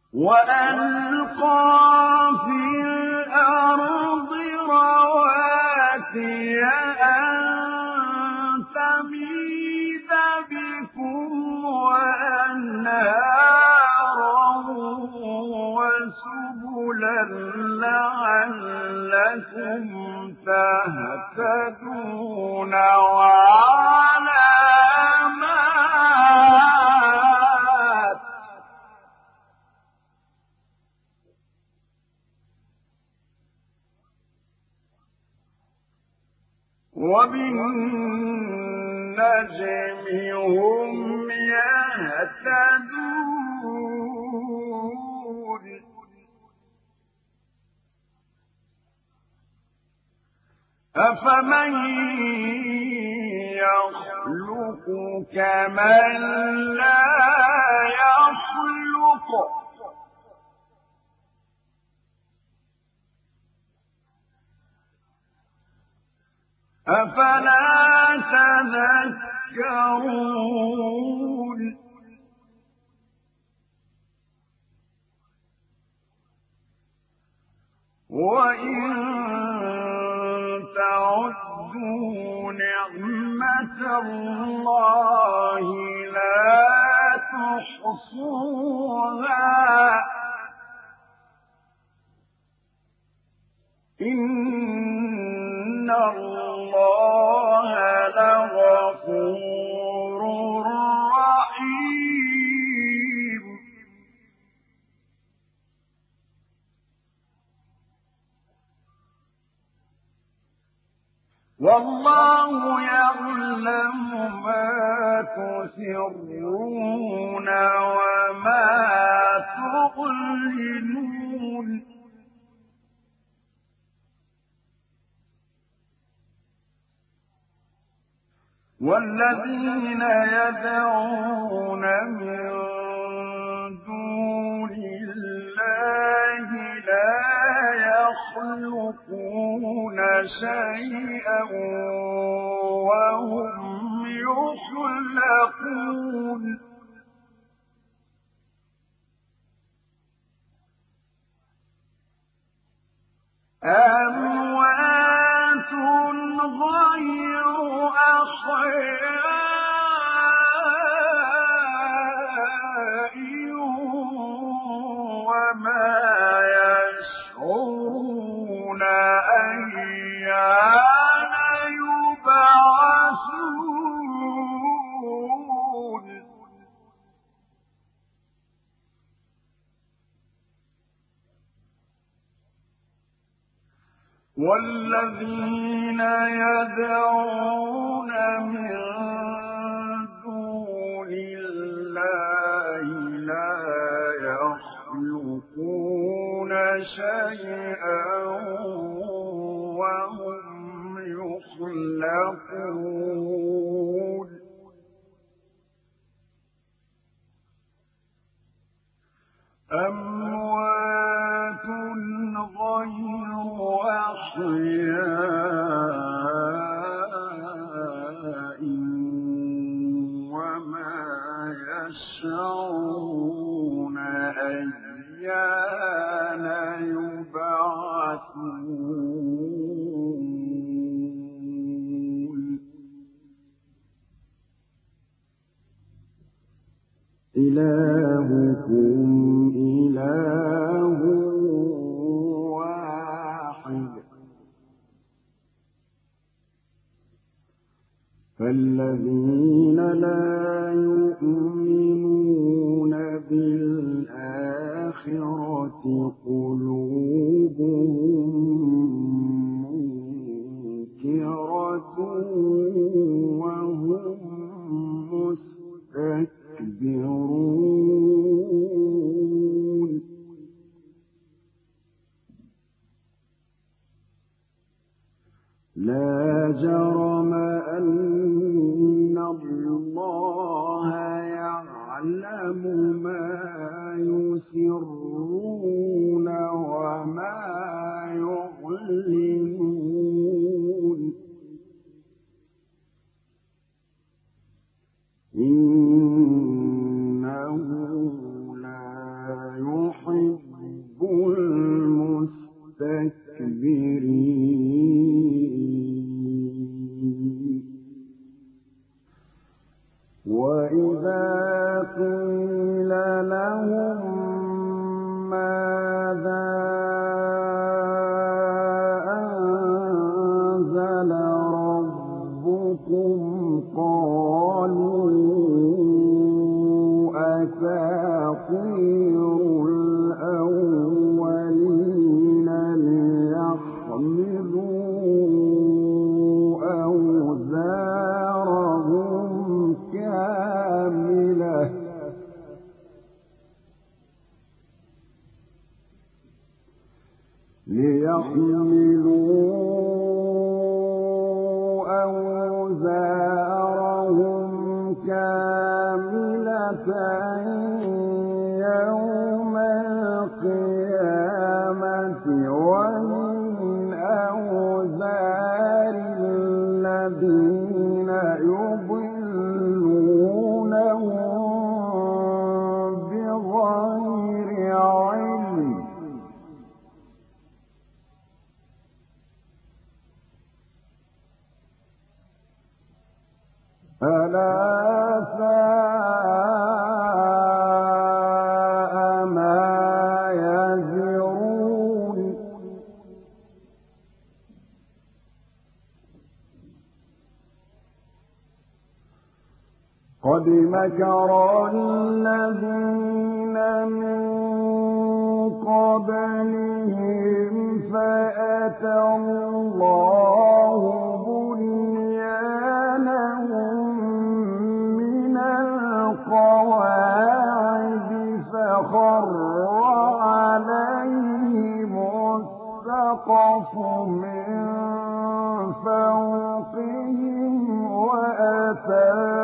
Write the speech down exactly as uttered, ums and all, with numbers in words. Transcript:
وألقى في الأرض رواسي أن تميد بكم وأنهارا وسبلا لعلكم تهتدون وعلامات وبالنجم هم يهتدون أفمن يخلق كمن لا يخلق أفلا تذكرون وإن تعدوا نعمة الله لا تحصوها إن الله لغفور رحيم والله يعلم ما تسرون وما تعلنون والذين يدعون من دون الله لا يخلقون شيئا وهم يخلقون أموات غير أحياء وما يشعرون أيان يبعثون والذين يدعون من دون الله لا يخلقون شيئا وهم يخلقون أموات غير أحياء وما يشعرون أيان يبعثون إلهكم إله واحد لهم ماذا أنزل ربكم قالوا أساطير الأولين ليحملوا أوزارهم كاملة ليحملوا أوزارهم كاملة يوم القيامة ومن أوزار الذين يضلونهم بغير علم ألا ساء ما يزرون قد مكر الذين من قبلهم فأتى الله بنيانهم من القواعد فخر عليهم السقف من فوقهم وأتاهم